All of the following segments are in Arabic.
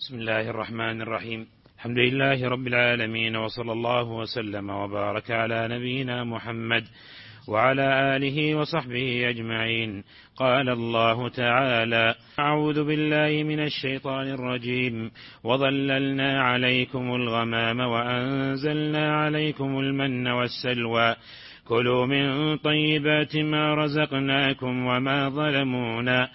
بسم الله الرحمن الرحيم. الحمد لله رب العالمين، وصلى الله وسلم وبارك على نبينا محمد وعلى آله وصحبه أجمعين. قال الله تعالى: أعوذ بالله من الشيطان الرجيم. وظللنا عليكم الغمام وأنزلنا عليكم المن والسلوى كلوا من طيبات ما رزقناكم وما ظلمونا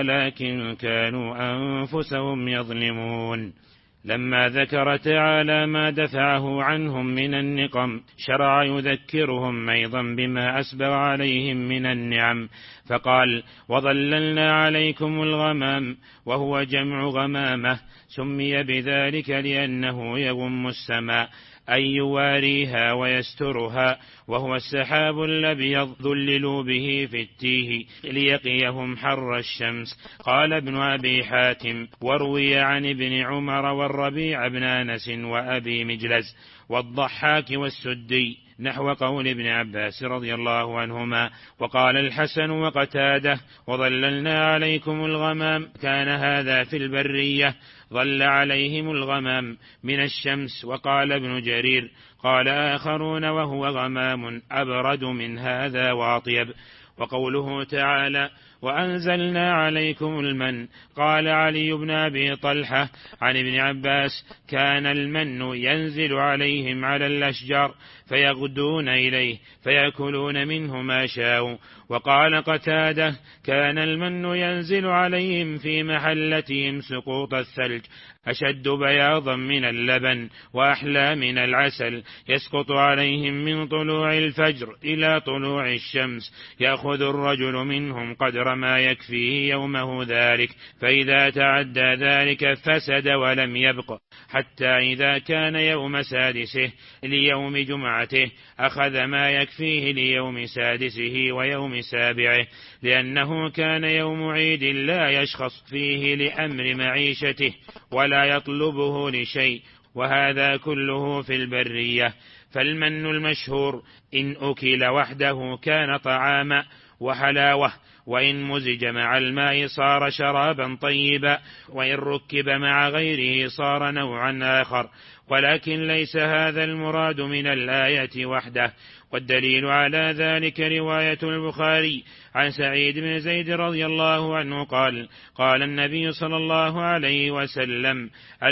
ولكن كانوا أنفسهم يظلمون. لما ذكر تعالى ما دفعه عنهم من النقم شرع يذكرهم أيضا بما أسبغ عليهم من النعم، فقال: وظللنا عليكم الغمام، وهو جمع غمامة، سمي بذلك لأنه يغم السماء أي يواريها ويسترها، وهو السحاب الأبيض ظللوا به في التيه ليقيهم حر الشمس. قال ابن أبي حاتم: وروي عن ابن عمر والربيع بن أنس وأبي مجلز والضحاك والسدي نحو قول ابن عباس رضي الله عنهما. وقال الحسن وقتاده: وظللنا عليكم الغمام، كان هذا في البرية، ظل عليهم الغمام من الشمس. وقال ابن جرير: قال آخرون: وهو غمام أبرد من هذا وأطيب. وقوله تعالى: وأنزلنا عليكم المن، قال علي بن أبي طلحة عن ابن عباس: كان المن ينزل عليهم على الأشجار فيغدون إليه فيأكلون منه ما شاءوا. وقال قتادة: كان المن ينزل عليهم في محلتهم سقوط الثلج، أشد بياضا من اللبن وأحلى من العسل، يسقط عليهم من طلوع الفجر إلى طلوع الشمس، يأخذ الرجل منهم قدر ما يكفيه يومه ذلك، فإذا تعدى ذلك فسد ولم يبق، حتى إذا كان يوم سادسه ليوم جمعته أخذ ما يكفيه ليوم سادسه ويوم سابعه، لأنه كان يوم عيد لا يشخص فيه لأمر معيشته ولا يطلبه لشيء، وهذا كله في البرية. فالمن المشهور إن أكل وحده كان طعاما وحلاوة، وإن مزج مع الماء صار شرابا طيبا، وإن ركب مع غيره صار نوعا آخر، ولكن ليس هذا المراد من الآية وحده. والدليل على ذلك رواية البخاري عن سعيد بن زيد رضي الله عنه قال: قال النبي صلى الله عليه وسلم: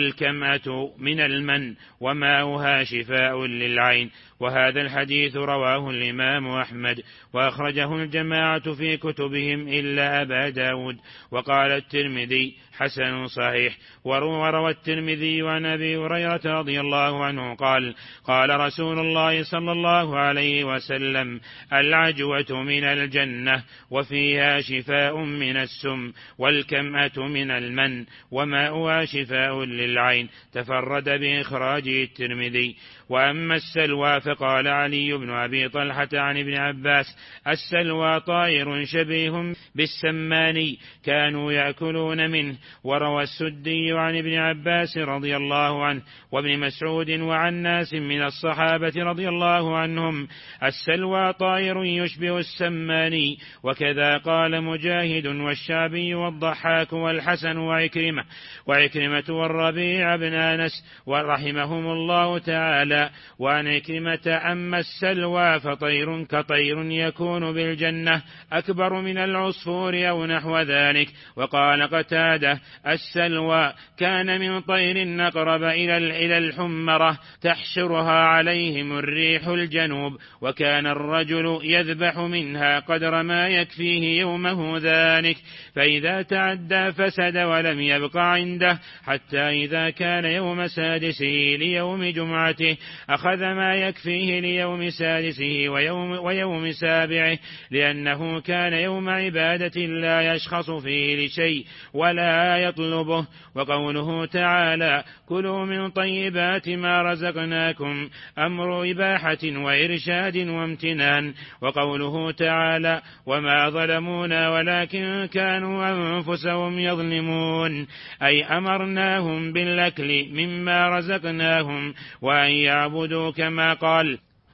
الكمأة من المن وماؤها شفاء للعين. وهذا الحديث رواه الإمام أحمد وأخرجه الجماعة في كتبهم إلا أبا داود. وقال الترمذي: حسن صحيح. وروى الترمذي عن أبي هريرة رضي الله عنه قال: قال رسول الله صلى الله عليه وسلم: العجوة من الجنة وفيها شفاء من السم، والكمأة من المن وماؤها شفاء للعين. تفرد بإخراجه الترمذي. وأما السلوى فقال علي بن أبي طلحة عن ابن عباس: السلوى طائر شبيه بالسماني كانوا يأكلون منه. وروى السدي عن ابن عباس رضي الله عنه وابن مسعود وعن ناس من الصحابة رضي الله عنهم: السلوى طائر يشبه السماني. وكذا قال مجاهد والشعبي والضحاك والحسن وعكرمة والربيع بن أنس ورحمهم الله تعالى. وعن عكرمة: أما السلوى فطير كطير يكون بالجنة أكبر من العصفور أو نحو ذلك. وقال قتادة: السلوى كان من طير أقرب إلى الحمرة تحشرها عليهم الريح الجنوب، وكان الرجل يذبح منها قدر ما يكفيه يومه ذلك، فإذا تعدى فسد ولم يبق عنده، حتى إذا كان يوم سادسه ليوم جمعته أخذ ما يكفيه ليوم سادسه ويوم سابعه، لأنه كان يوم عبادة لا يشخص فيه لشيء ولا يطلبه. وقوله تعالى: كلوا من طيبات ما رزقناكم، أمر إباحة وإرشاد وامتنان. وقوله تعالى: وما ظلمونا ولكن كانوا أنفسهم يظلمون، أي أمرناهم بالأكل مما رزقناهم وأن يعبدوا كما قال: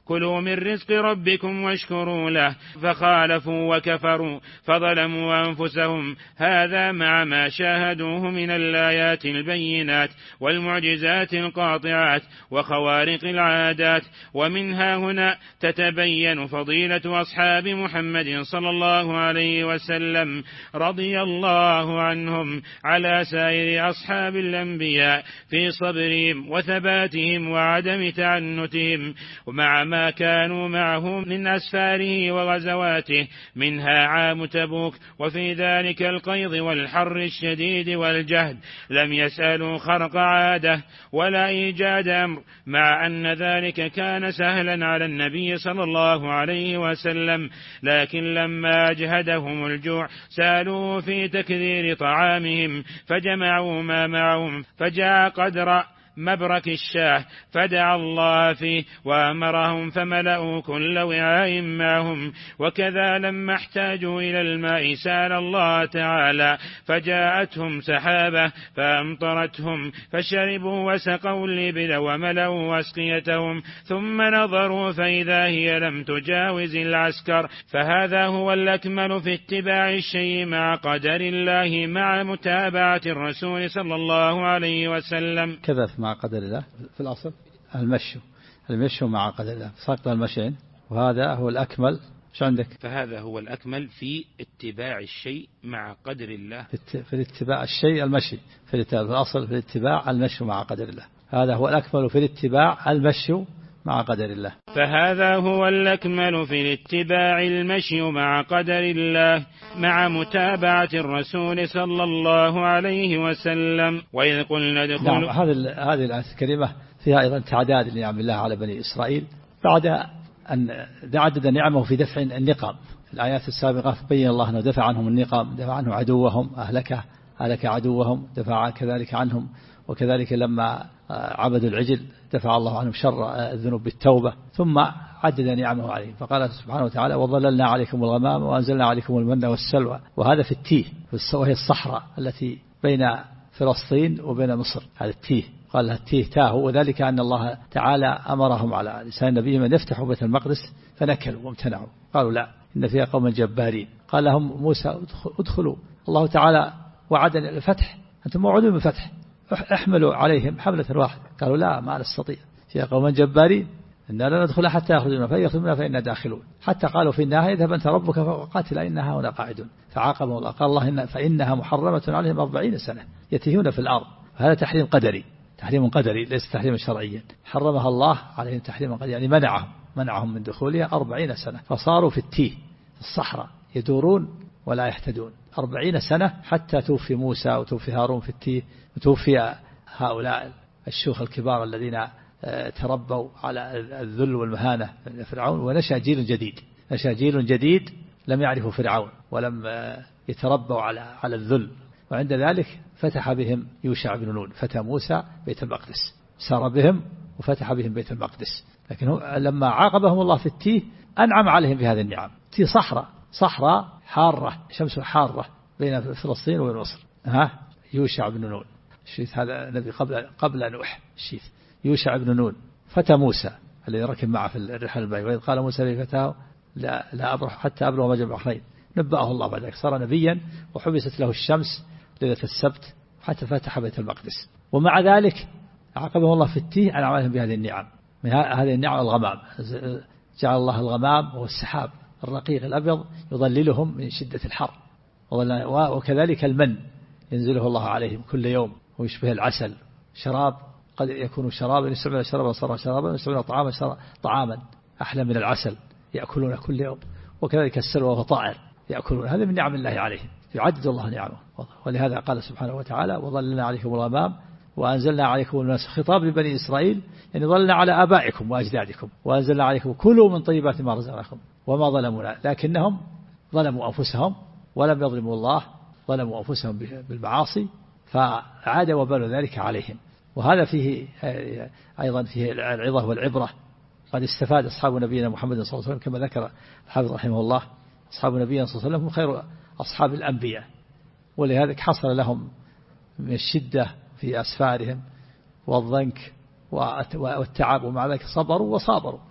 كلوا من رزق ربكم واشكروا له، فخالفوا وكفروا فظلموا أنفسهم. هذا مع ما شاهدوه من الآيات البينات والمعجزات القاطعات وخوارق العادات. ومنها هنا تتبين فضيلة أصحاب محمد صلى الله عليه وسلم رضي الله عنهم على سائر أصحاب الأنبياء في صبرهم وثباتهم وعدم تعنتهم، ومع ما كانوا معه من أسفاره وغزواته، منها عام تبوك، وفي ذلك القيض والحر الشديد والجهد لم يسألوا خرق عادة ولا إيجاد أمر، مع أن ذلك كان سهلا على النبي صلى الله عليه وسلم، لكن لما أجهدهم الجوع سألوه في تكثير طعامهم فجمعوا ما معهم، فجاء قدر مبرك الشاه فدعا الله فيه وأمرهم فملأوا كل وعاء معهم. وكذا لما احتاجوا إلى الماء سأل الله تعالى فجاءتهم سحابة فأمطرتهم فشربوا وسقوا الإبل وملأوا أسقيتهم، ثم نظروا فإذا هي لم تجاوز العسكر. فهذا هو الأكمل في اتباع الشيء مع قدر الله مع متابعة الرسول صلى الله عليه وسلم. كذا مع قدر الله في الأصل المشي مع قدر الله، ساقط المشين، وهذا هو الأكمل. شو عندك؟ فهذا هو الأكمل في اتباع الشيء مع قدر الله. في الاتباع الشيء المشي، في الأصل في الاتباع المشي مع قدر الله، هذا هو الأكمل في الاتباع المشي مع قدر الله. فهذا هو الأكمل في الاتباع المشي مع قدر الله مع متابعة الرسول صلى الله عليه وسلم. وإذ قلنا ادخلوا. نعم، هذه الآية الكريمة فيها أيضا تعداد لنعم الله على بني إسرائيل بعد أن عدد نعمه في دفع النقم. في الآيات السابقة بين الله أنه دفع عنهم النقم، دفع عنهم عدوهم، أهلك عدوهم، دفع كذلك عنهم. وكذلك لما عبدوا العجل دفع الله عنهم شر الذنوب بالتوبة، ثم عدد نعمه عليهم. فقال سبحانه وتعالى وظللنا عليكم الغمام وأنزلنا عليكم المن والسلوى. وهذا في التيه، وهي الصحراء التي بين فلسطين وبين مصر، هذا التيه قال لها التيه تاه، وذلك أن الله تعالى أمرهم على لسان نبيهم أن يفتحوا بيت المقدس فنكلوا وامتنعوا، قالوا لا إن فيها قوم جبارين. قال لهم موسى ادخلوا، الله تعالى وعدنا الفتح، أنتم موعدون بالفتح، احملوا عليهم حملة واحدة. قالوا لا ما نستطيع، فيها قوم جبارين إننا لا ندخل حتى يأخذونا، فيأخذونا فإنا داخلون. حتى قالوا في النهاية اذهب أنت ربك فقاتل إنها هنا قاعدون. فعاقبهم الله قال الله فإنها محرمة عليهم 40 سنة يتيهون في الأرض. هذا تحريم قدري، تحريم قدري ليس تحريما شرعيا، حرمها الله عليهم تحريما قدري، يعني منعهم من دخولها 40 سنة، فصاروا في التيه في الصحراء يدورون ولا يهتدون 40 سنة حتى توفي موسى وتوفي هارون في التيه، وتوفي هؤلاء الشيوخ الكبار الذين تربوا على الذل والمهانة من فرعون، ونشأ جيل جديد لم يعرفوا فرعون ولم يتربوا على الذل. وعند ذلك فتح بهم يوشع بن نون، فتح موسى بيت المقدس، سار بهم وفتح بهم بيت المقدس. لكن لما عاقبهم الله في التيه أنعم عليهم بهذه النعم. تيه صحراء حارة، شمس حارة بين فلسطين وبين مصر. يوشع بن نون الشيث، هذا نبي قبل نوح. الشيث يوشع بن نون فتى موسى الذي ركب معه في الرحلة البعيدة، وإذ قال موسى لفتاه لا أبرح حتى أبلغ مجمع البحرين، نبأه الله بعد ذلك صار نبيا، وحبست له الشمس ليلة السبت حتى فتح بيت المقدس. ومع ذلك عاقبه الله في التيه أنعم عليهم بهذه النعم. من هذه النعم الغمام، جعل الله الغمام والسحاب الرقيق الأبيض يظللهم من شدة الحر. وكذلك المن ينزله الله عليهم كل يوم ويشبه العسل، شراب قد يكون شرابا يستعمل شرابا صار شرابا، يستعمل طعاما أحلى من العسل يأكلون كل يوم. وكذلك السلوى وطائر يأكلون. هذا من نعم الله عليهم، يعدد الله نعمه. ولهذا قال سبحانه وتعالى وظللنا عليكم الغمام وأنزلنا عليكم المن، خطاب لبني إسرائيل، يعني ظللنا على آبائكم وأجدادكم، وأنزلنا عليكم كلوا من طيبات ما رزقناكم وما ظلمونا، لكنهم ظلموا أنفسهم ولم يظلموا الله، ظلموا أنفسهم بالمعاصي فعاد وبال ذلك عليهم. وهذا فيه أيضا فيه العظة والعبرة. قد استفاد أصحاب نبينا محمد صلى الله عليه وسلم كما ذكر الحافظ رحمه الله، أصحاب نبينا صلى الله عليه وسلم هم خير أصحاب الأنبياء، ولهذا حصل لهم من الشدة في أسفارهم والضنك والتعب، ومع ذلك صبروا وصابروا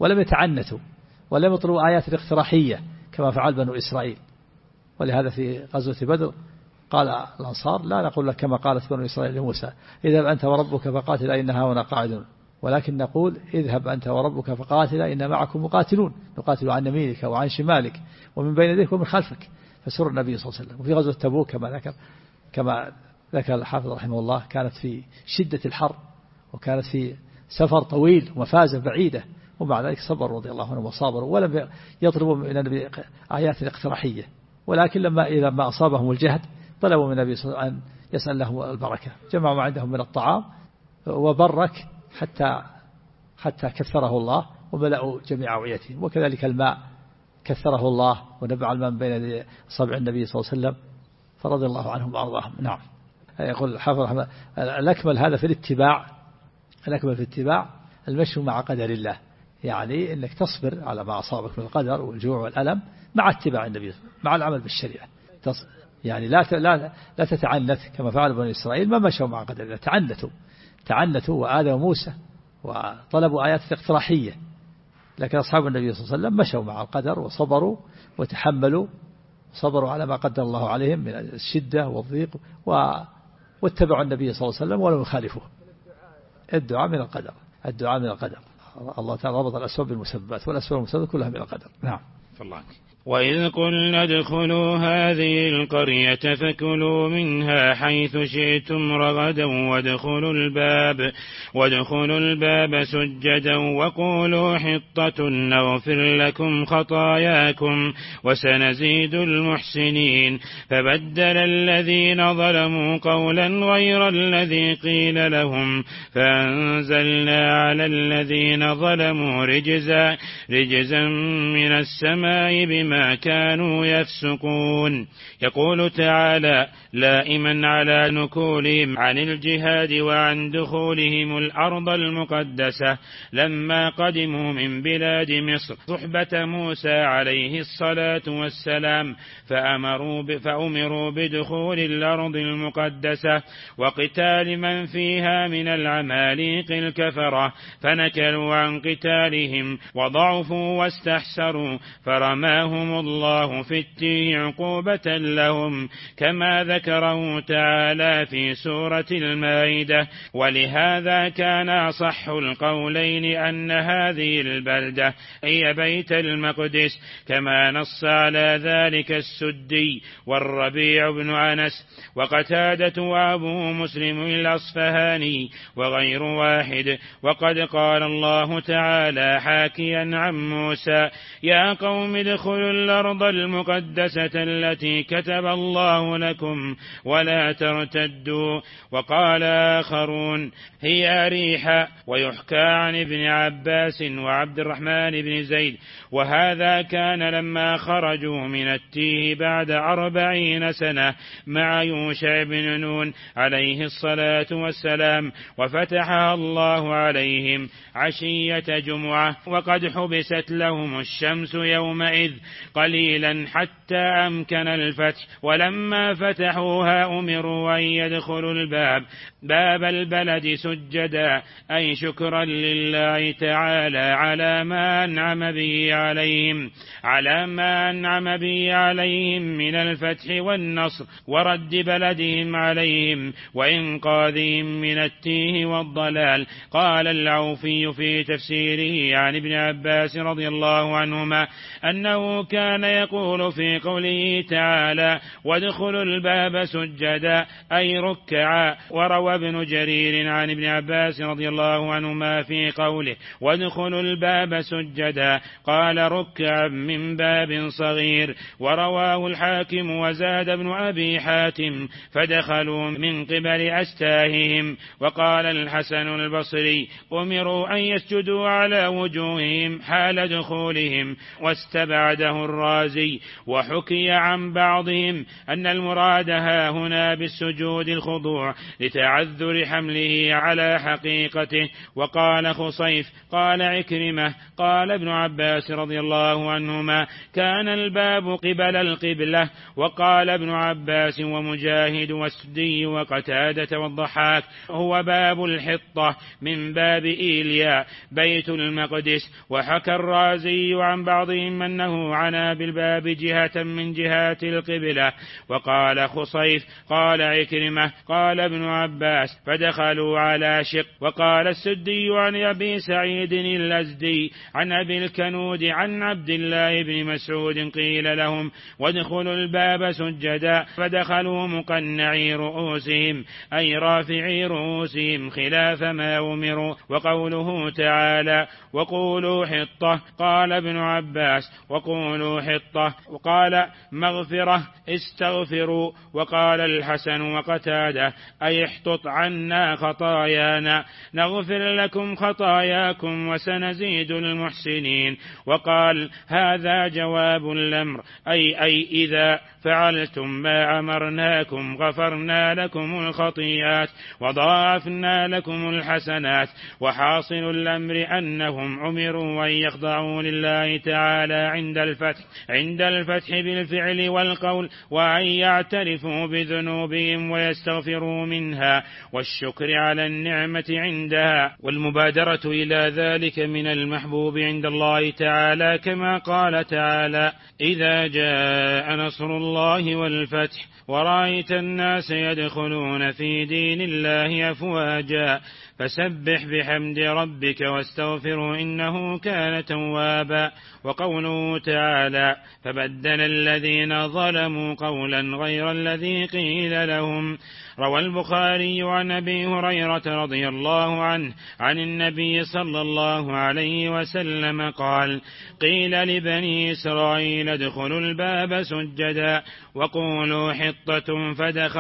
ولم يتعنتوا ولم يطلبوا آيات الاقتراحية كما فعل بنو إسرائيل. ولهذا في غزوة بدر قال الأنصار لا نقول لك كما قالت بنو إسرائيل لموسى اذهب أنت وربك فقاتلا إنها هنا قاعدون، ولكن نقول اذهب أنت وربك فقاتلا إن معكم مقاتلون نقاتل عن يمينك وعن شمالك ومن بين يديك ومن خلفك. فسر النبي صلى الله عليه وسلم. وفي غزوة تبوك كما ذكر الحافظ رحمه الله كانت في شدة الحر وكانت في سفر طويل ومفازة بعيدة، ومع ذلك صبروا رضي الله عنهم وصابروا ولم يطلبوا من النبي آيات الاقتراحية، ولكن إذا ما أصابهم الجهد طلبوا من النبي صلى الله عليه وسلم أن يسأل لهم البركة، جمعوا ما عندهم من الطعام وبرك حتى كثره الله وملأوا جميع أوعيتهم. وكذلك الماء كثره الله ونبع الماء بين أصابع النبي صلى الله عليه وسلم فرضي الله عنهم وأرضاهم. نعم. يقول الحافظ رحمه الأكمل هذا في الاتباع، الأكمل في الاتباع المشي مع قدر الله، يعني أنك تصبر على ما أصابك من القدر والجوع والألم مع اتباع النبي مع العمل بالشريعة. يعني لا تتعنت كما فعل بني إسرائيل ما مشوا مع قدر الله، تعنتوا وآذوا موسى وطلبوا آيات الاقتراحية، لكن أصحاب النبي صلى الله عليه وسلم مشوا مع القدر وصبروا وتحملوا، صبروا على ما قدر الله عليهم من الشدة والضيق واتبعوا النبي صلى الله عليه وسلم ولم يخالفوه. الدعاء من القدر، الدعاء من القدر. الله تعالى ربط الأسباب بالمسببات والأسباب المسببات كلها من القدر. نعم. فالله. وإذ قلنا ادخلوا هذه القرية فكلوا منها حيث شئتم رغدا وادخلوا الباب سجدا وقولوا حطة نغفر لكم خطاياكم وسنزيد المحسنين. فبدل الذين ظلموا قولا غير الذي قيل لهم فأنزلنا على الذين ظلموا رجزا من السماء بما كانوا يفسقون. يقول تعالى لائما على نكولهم عن الجهاد وعن دخولهم الأرض المقدسة لما قدموا من بلاد مصر صحبة موسى عليه الصلاة والسلام، فأمروا بدخول الأرض المقدسة وقتال من فيها من العماليق الكفرة، فنكلوا عن قتالهم وضعفوا واستحسروا فرماهم الله في التيه عقوبة لهم كما ذكره تعالى في سورة المائدة. ولهذا كان أصح القولين أن هذه البلدة هي بيت المقدس كما نص على ذلك السدي والربيع بن أنس وقتادة وأبو مسلم الأصفهاني وغير واحد. وقد قال الله تعالى حاكيا عن موسى يا قوم ادخلوا الأرض المقدسة التي كتب الله لكم ولا ترتدوا. وقال آخرون هي ريحة. ويحكى عن ابن عباس وعبد الرحمن بن زيد وهذا كان لما خرجوا من التيه بعد 40 سنة مع يوشع بن نون عليه الصلاة والسلام وفتحها الله عليهم عشية جمعة وقد حبست لهم الشمس يومئذ قليلا حتى أمكن الفتح. ولما فتحوها أمروا أن يدخلوا باب البلد سجدا أي شكرا لله تعالى على ما أنعم به عليهم من الفتح والنصر ورد بلدهم عليهم وإنقاذهم من التيه والضلال. قال العوفي في تفسيره عن ابن عباس رضي الله عنهما أنه كان يقول في قوله تعالى وادخلوا الباب سجدا أي ركعا. وروى ابن جرير عن ابن عباس رضي الله عنهما في قوله وادخلوا الباب سجدا قال ركعا من باب صغير. ورواه الحاكم وزاد ابن أبي حاتم فدخلوا من قبل أستاههم. وقال الحسن البصري أمروا أن يسجدوا على وجوههم حال دخولهم واستبعده رواه الرازي. وحكي عن بعضهم أن المراد هنا بالسجود الخضوع لتعذر حمله على حقيقته. وقال خصيف قال عكرمة قال ابن عباس رضي الله عنهما كان الباب قبل القبلة. وقال ابن عباس ومجاهد والسدي وقتادة والضحاك هو باب الحطة من باب إيليا بيت المقدس. وحكى الرازي عن بعضهم أنه عنا بالباب جهة من جهات القبلة. وقال خصيف قال عكرمة قال ابن عباس فدخلوا على شق. وقال السدي عن أبي سعيد الأزدي عن أبي الكنود عن عبد الله بن مسعود قيل لهم وادخلوا الباب سجدا فدخلوا مقنعي رؤوسهم أي رافعي رؤوسهم خلاف ما أمروا. وقوله تعالى وقولوا حطة قال ابن عباس وقولوا حطة وقال مغفرة استغفروا. وقال الحسن وقتادة أي احطط عنا خطايانا نغفر لكم خطاياكم وسنزيد المحسنين. وقال هذا جواب الأمر أي إذا فعلتم ما أمرناكم غفرنا لكم الخطيئات وضاعفنا لكم الحسنات. وحاصل الأمر أنهم أمروا أن يخضعوا لله تعالى عند الفتح بالفعل والقول وأن يعترفوا بذنوبهم ويستغفروا منها والشكر على النعمة عندها والمبادرة إلى ذلك من المحبوب عند الله تعالى كما قال تعالى إذا جاء نصر الله والفتح ورأيت الناس يدخلون في دين الله أفواجا فسبح بحمد ربك واستغفره إنه كان توابا. وقوله تعالى فبدل الذين ظلموا قولا غير الذي قيل لهم. روى البخاري عن أبي هريرة رضي الله عنه عن النبي صلى الله عليه وسلم قال قيل لبني إسرائيل ادخلوا الباب سجدا وقولوا حطة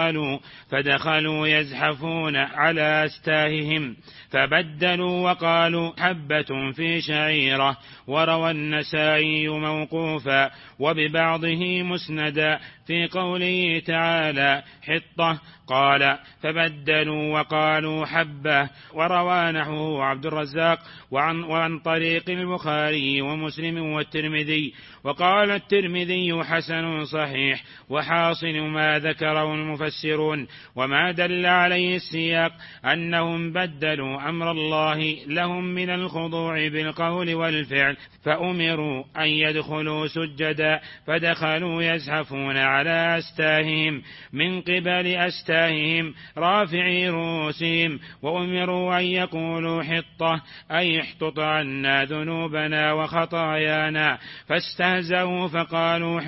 فدخلوا يزحفون على أستاههم فبدلوا وقالوا حبة في شعيرة. وروى النسائي موقوفا وببعضه مسندا في قوله تعالى حطة قال فبدلوا وقالوا حبة. وروى نحوه عبد الرزاق وعن طريق البخاري ومسلم والترمذي. وقال الترمذي حسن صحيح. وحاصل ما ذكره المفسرون وما دل عليه السياق أنهم بدلوا أمر الله لهم من الخضوع بالقول والفعل فأمروا أن يدخلوا سجدا فدخلوا يزحفون على أستاههم من قبل أستاههم رافعي رؤوسهم. وأمروا أن يقولوا حطة أي احطط عنا ذنوبنا وخطايانا فاستهزأوا فقالوا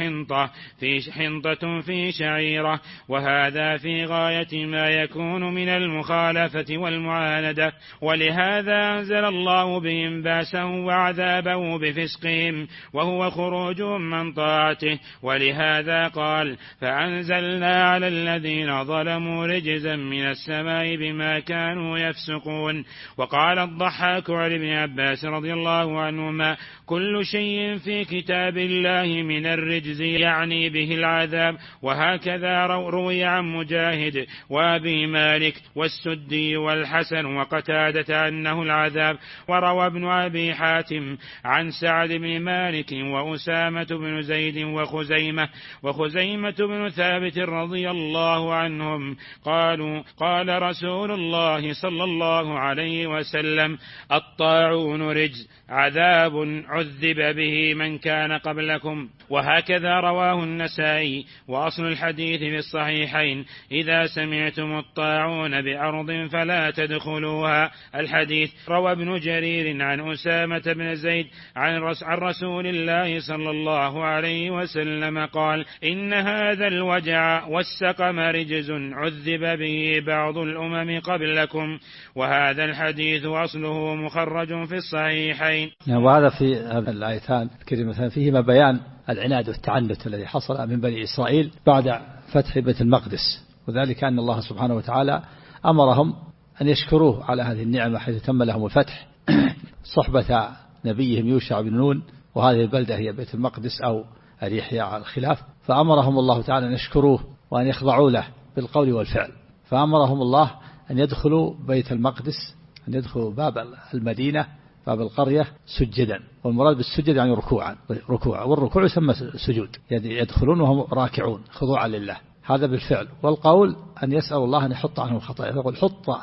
حنطة في شعيرة. وهذا في غاية ما يكون من المخالفة والمعاندة. ولهذا أنزل الله بهم باسه وعذابه بفسقهم وهو خروجهم من طاعته. ولهذا قال فأنزلنا على الذين ظلموا رجزا من السماء بما كانوا يفسقون. وقال الضحاك عن ابن عباس رضي الله عنهما كل شيء في كتاب الله من الرجز يعني به العذاب. وهكذا روي عن مجاهد وأبي مالك والسدي والحسن وقتادة أنه العذاب. وروى ابن أبي حاتم عن سعد بن مالك وأسامة بن زيد وخزيمة بن ثابت رضي الله عنهم قال رسول الله صلى الله عليه وسلم الطاعون رجز عذاب عذب به من كان قبلكم. وهكذا رواه النسائي. وأصل الحديث في الصحيحين إذا سمعتم الطاعون بأرض فلا تدخلوها الحديث. روى ابن جرير عن أسامة بن زيد عن رسول الله صلى الله عليه وسلم قال إن هذا الوجع والسقم رجز عذب به بعض الأمم قبلكم. وهذا الحديث أصله مخرج في الصحيحين. وهذا في الآيتان الكريمتان فيهما بيان العناد والتعنت الذي حصل من بني إسرائيل بعد فتح بيت المقدس. وذلك أن الله سبحانه وتعالى أمرهم أن يشكروه على هذه النعمة حيث تم لهم الفتح صحبة نبيهم يوشع بن نون. وهذه البلدة هي بيت المقدس أو يحيى على الخلاف. فأمرهم الله تعالى أن يشكروه وأن يخضعوا له بالقول والفعل. فأمرهم الله أن يدخلوا بيت المقدس، أن يدخلوا باب المدينة، باب القرية سجدا، والمراد بالسجد يعني ركوعا، والركوع يسمى سجود، يعني يدخلون وهم راكعون خضوعا لله، هذا بالفعل. والقول أن يسأل الله أن يحط عنهم الخطايا، يقول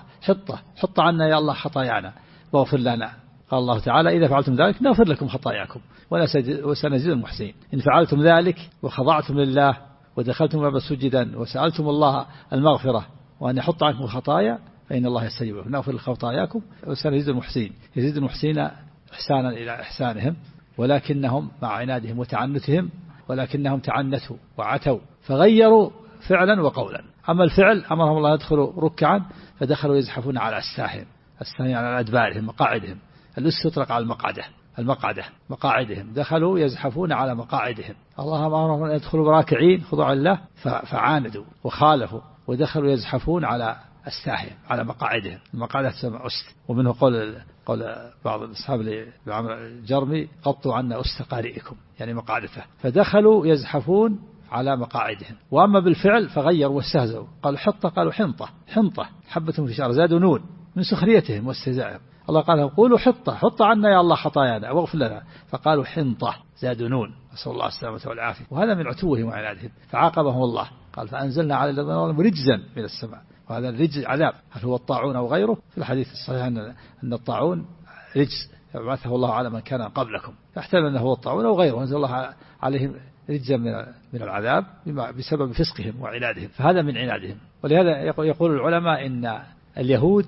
حط عنا يا الله خطايانا واغفر لنا. قال الله تعالى إذا فعلتم ذلك نغفر لكم خطاياكم وسنزيد المحسنين. إن فعلتم ذلك وخضعتم لله ودخلتم باب سجدا وسألتم الله المغفرة وأن يحط عنكم الخطايا فإن الله يستجيب لكم، نغفر خطاياكم وسنزيد المحسنين. يزيد المحسنين إحسانا إلى إحسانهم، ولكنهم مع عنادهم وتعنتهم ولكنهم تعنتوا وعتوا فغيروا فعلا وقولا. أما الفعل أمرهم الله يدخلوا ركعا، فدخلوا يزحفون على الساحل على أدبارهم مقاعدهم. الأس يطلق على المقعدة مقاعدهم، دخلوا يزحفون على مقاعدهم. الله أمرهم أن يدخلوا راكعين خضوعا لله فعاندوا وخالفوا ودخلوا يزحفون على الساحل على مقاعدهم. المقاعدة تسمى أست، ومنه قول بعض الأصحاب لعمر الجرمي قطوا عنا أست قارئكم، يعني مقاعدته. فدخلوا يزحفون على مقاعدهم. وأما بالفعل فغيروا واستهزئوا، قالوا حطة قالوا حنطة حبة في شعر، زادوا نون من سخريتهم واستهزائهم. الله قال قولوا حطة عنا يا الله خطايانا واغفر لنا، فقالوا حنطة زادوا نون، نسأل الله السلامة والعافية. وهذا من عتوهم وعنادهم، فعاقبهم الله قال فأنزلنا على الذين ظلموا رجزا من السماء. وهذا الرجز عذاب، هل هو الطاعون أو غيره؟ في الحديث الصحيح أن الطاعون رجز بعثه الله على من كان قبلكم، فاحتمل أنه هو الطاعون أو غيره، أنزل الله عليهم رجزا من العذاب بسبب فسقهم وعنادهم، فهذا من عنادهم. ولهذا يقول العلماء إن اليهود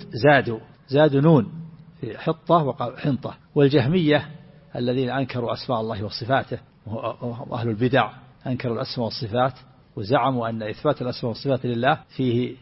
زادوا نون في حطة وقالوا حنطة. والجهمية الذين أنكروا أسماء الله وصفاته، وأهل البدع أنكروا الأسماء والصفات وزعموا أن إثبات الأسماء والصفات لله فيه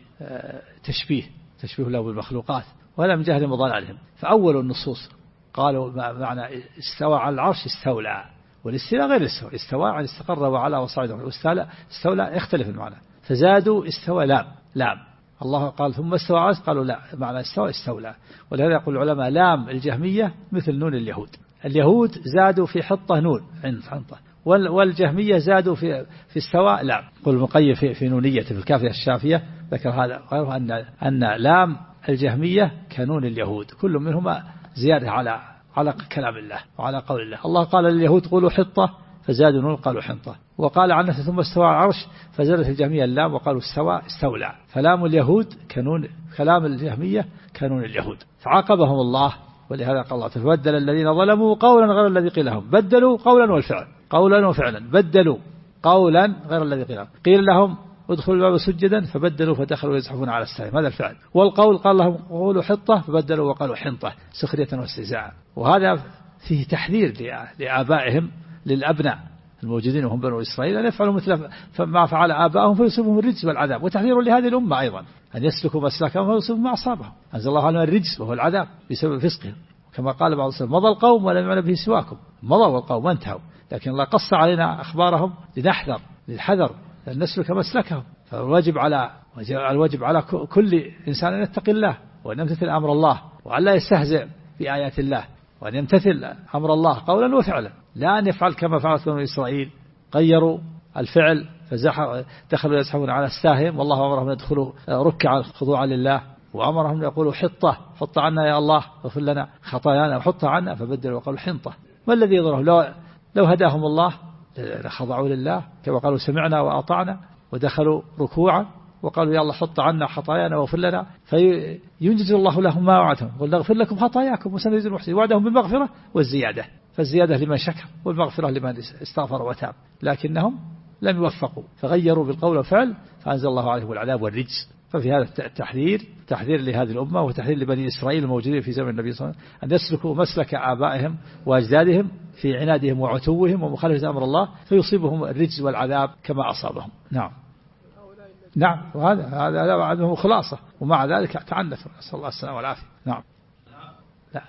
تشبيه له بالمخلوقات، وهذا من جهل وضلالهم. فأول النصوص قالوا معنى استوى على العرش استولى، والاستواء غير الاستواء، استوى عن استقر وعلى وصعد، واستولى يختلف المعنى. فزادوا استوى لام الله قال ثم استوى على العرش، قالوا لا معنى استولى. ولهذا يقول العلماء لام الجهمية مثل نون اليهود زادوا في حطة نون حنطة، والجهمية زادوا في استوى لام. قل المقيم في نونية في الكافية الشافية ذكر هذا، غيره أن لام الجهمية كنون اليهود، كل منهما زيادة على كلام الله وعلى قول الله. الله قال لليهود قولوا حطة فزادوا نون قالوا حنطة، وقال عن نفسه ثم استوى على العرش فزادت الجهمية اللام وقالوا استولى. فلام اليهود كنون، كلام الجهمية كنون اليهود، فعاقبهم الله. ولهذا قال الله فبدل الذين ظلموا قولا غير الذي قيل لهم، بدلوا قولا وفعلا بدلوا قولا غير الذي قيل لهم. قيل لهم ادخلوا الباب سجدا فبدلوا فدخلوا يزحفون على السلم، هذا الفعل. والقول قال لهم قولوا حطة فبدلوا وقالوا حنطة سخرية واستهزاء. وهذا فيه تحذير لآبائهم للأبناء الموجودين وهم بنو إسرائيل أن يفعلوا مثل ما فعل آبائهم فيصيبهم الرجس والعذاب، وتحذير لهذه الأمة أيضا أن يسلكوا مسلكهم فيصيبهم ما أصابهم. أنزل الله عليهم الرجس وهو العذاب بسبب فسقهم، كما قال بعض السلف مضى القوم ولم يعلم به سواكم، مضى القوم وانتهوا، لكن الله قص علينا أخبارهم للحذر أن نسلك مسلكهم. فالواجب على كل إنسان أن يتقي الله وأن يمتثل أمر الله وأن لا يستهزئ بآيات الله، وأن يمتثل أمر الله قولا وفعلا، لا أن يفعل كما فعلت بنو إسرائيل، غيروا الفعل دخلوا يزحفون على الساهم. والله أمرهم أن يدخلوا ركعا خضوعا لله، وأمرهم يقولوا حط عنا يا الله اغفر لنا خطايانا وحط عنا، فبدلوا وقالوا حنطة. ما الذي يضرهم؟ لو هداهم الله خضعوا لله كما قالوا سمعنا وأطعنا، ودخلوا ركوعا وقالوا يا الله حط عنا خطايانا واغفر لنا، فينجز الله لهم ما وعدهم قل نغفر لكم خطاياكم وسنزيد المحسنين. وعدهم بالمغفرة والزيادة، فالزيادة لمن شكر والمغفرة لمن استغفر وتاب، لكنهم لم يوفقوا فغيروا بالقول والفعل فأنزل الله عليهم العذاب والرجس. ففي هذا تحذير لهذه الأمة وتحذير لبني إسرائيل الموجودين في زمن النبي صلى الله عليه وسلم أن يسلكوا مسلك آبائهم وأجدادهم في عنادهم وعتوهم ومخالفة أمر الله فيصيبهم الرجز والعذاب كما أصابهم. نعم وهذا بعدهم خلاصة، ومع ذلك تعنتوا، نسأل الله السلامة والعافية. نعم لا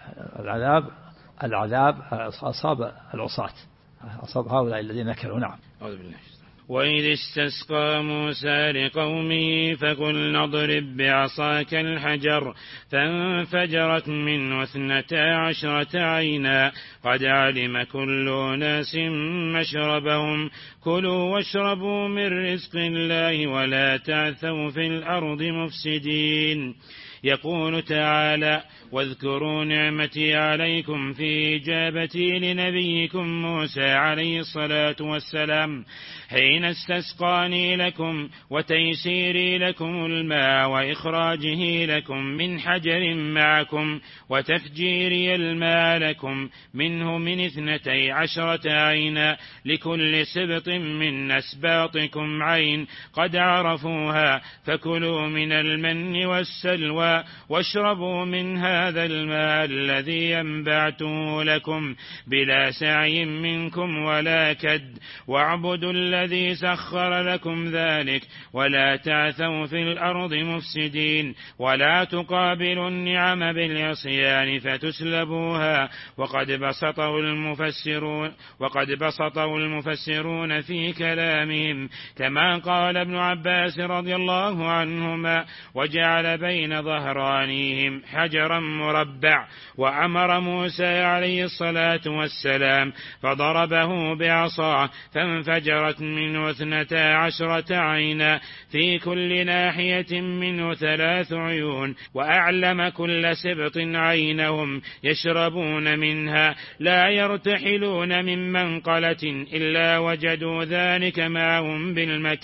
العذاب أصاب العصاة، أصاب هؤلاء الذين نكروا. نعم. وإذ استسقى موسى لقومه فقل اضرب بعصاك الحجر فانفجرت منه 12 عينا قد علم كل أناس مشربهم كلوا واشربوا من رزق الله ولا تعثوا في الأرض مفسدين. يقول تعالى واذكروا نعمتي عليكم في إجابتي لنبيكم موسى عليه الصلاة والسلام حين استسقاني لكم وتيسيري لكم الماء وإخراجه لكم من حجر معكم وتفجيري الماء لكم منه من 12 عينا لكل سبط من أسباطكم عين قد عرفوها فكلوا من المن والسلوى واشربوا من هذا الماء الذي ينبعته لكم بلا سعي منكم ولا كد واعبدوا الذي سخر لكم ذلك ولا تعثوا في الأرض مفسدين ولا تقابلوا النعم بالعصيان فتسلبوها وقد بسطوا المفسرون في كلامهم كما قال ابن عباس رضي الله عنهما وجعل بين ظهرانيهم حجرا مربع وأمر موسى عليه الصلاة والسلام فضربه بعصاه فانفجرت منه 12 عينا في كل ناحية منه 3 عيون وأعلم كل سبط عينهم يشربون منها لا يرتحلون من منقلة إلا وجدوا ذلك معهم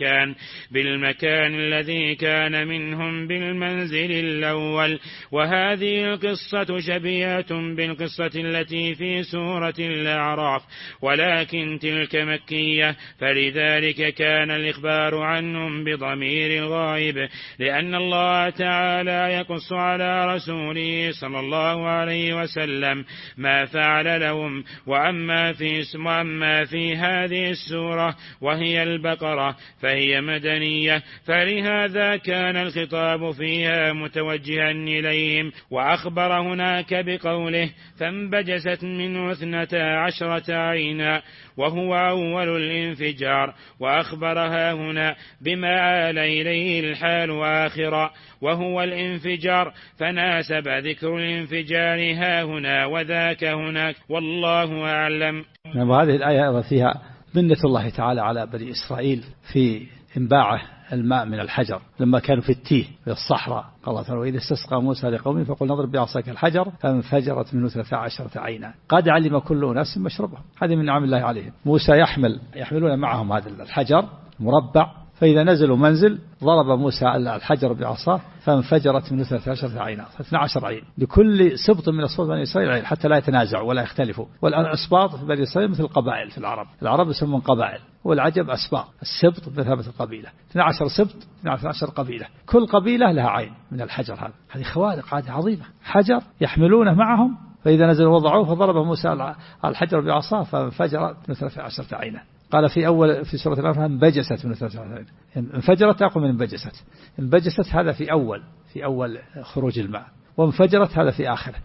بالمكان الذي كان منهم بالمنزل الأول. وهذه القصة شبيهة بالقصة التي في سورة الأعراف ولكن تلك مكية فلذلك كان الإخبار عنهم بضمير الغائب لأن الله تعالى يقص على رسوله صلى الله عليه وسلم ما فعل لهم. وأما في هذه السورة وهي البقرة فهي مدنية فلهذا كان الخطاب فيها متوجها إليهم وأخبر هناك بقوله فانبجست منه 12 عينا وهو أول الانفجار وأخبرها هنا بما آل إليه الحال آخرا وهو الانفجار فناسب ذكر الانفجار ها هنا وذاك هناك والله أعلم. وهذه الآية فيها منة الله تعالى على بني إسرائيل في انباعه الماء من الحجر لما كانوا في التيه في الصحراء. قال الله تعالى وإذا استسقى موسى لقومه فقل نضرب بعصاك الحجر فانفجرت منه 13 عينا قد علم كل أناس مشربهم. هذه من نعم الله عليهم. موسى يحملون معهم هذا الحجر مربع فإذا نزلوا منزل ضرب موسى الحجر بعصاه فانفجرت منه 13 عينا 12 عين لكل سبط من أسباط بني إسرائيل عين حتى لا يتنازعوا ولا يختلفوا. والأسباط في بني إسرائيل مثل القبائل في العرب يسمون قبائل والعجب أسباط السبط بثابة القبيلة 12 سبط 12 قبيلة كل قبيلة لها عين من الحجر. هذه خوارق هذه عظيمة حجر يحملونه معهم فإذا نزلوا وضعوه فضرب موسى الحجر بعصاه فانفجرت من 13 عينا. قال في سورة الأنفال انبجست من 13 عينا انفجرت أقوى من انبجست هذا في أول خروج الماء وانفجرت هذا في آخره.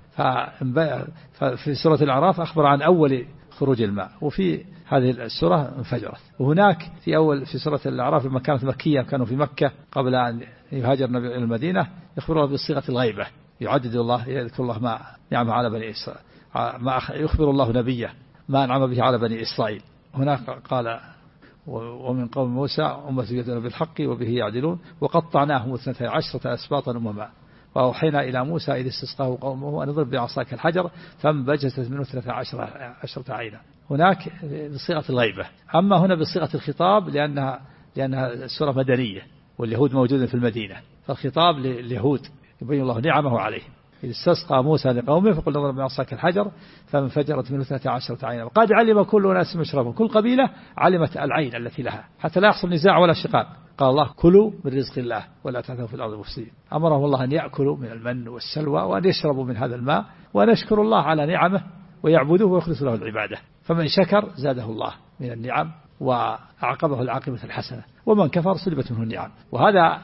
ففي سورة الأعراف أخبر عن أول خروج الماء وفي هذه السورة انفجرت. وهناك في سورة الأعراف لما كانت مكية كانوا في مكة قبل أن يهاجر النبي إلى المدينة يخبر الله بصيغة الغيبة يعدد الله يذكر الله ما نعم على بني إسرائيل ما يخبر الله نبيه ما أنعم به على بني إسرائيل. هناك قال ومن قوم موسى أمة يهدون بالحق وبه يعدلون وقطعناهم 12 أسباطا أمما وأوحينا إلى موسى إذ استسقاه قومه أن اضرب بعصاك الحجر فانبجست منه 13 عينا. هناك بصيغة الغيبة. أما هنا بصيغة الخطاب لأنها السورة مدنية واليهود موجودين في المدينة فالخطاب لليهود يبين الله نعمه عليهم. إذ استسقى موسى لقومه فقل اضرب بعصاك الحجر فانفجرت منه 13 عينا وقد علم كل أناس مشربهم كل قبيلة علمت العين التي لها حتى لا يحصل نزاع ولا شقاق. قال الله كلوا من رزق الله ولا تعثوا في الأرض مفسدين. أمرهم الله أن يأكلوا من المن والسلوى وأن يشربوا من هذا الماء وأن يشكروا الله على نعمه ويعبدوه ويخلصوا له العبادة. فمن شكر زاده الله من النعم وأعقبه العاقبة الحسنة ومن كفر سلبت منه النعم. وهذا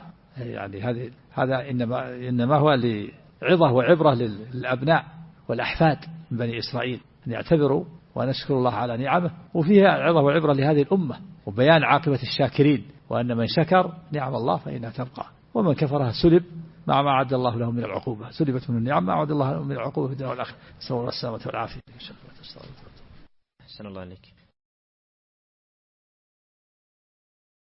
هذا إنما هو لعظة وعبرة للأبناء والأحفاد من بني إسرائيل أن يعتبروا ونشكر الله على نعمه، وفيها عظة وعبرة لهذه الأمة وبيان عاقبة الشاكرين، وأن من شكر نعم الله فإنها تبقى، ومن كفرها سلب مع ما أعد الله له من العقوبة، سلبت من النعم ما أعد الله له من العقوبة في الدنيا والآخرة. نسأل الله السلامة والعافية. أحسن الله عليك.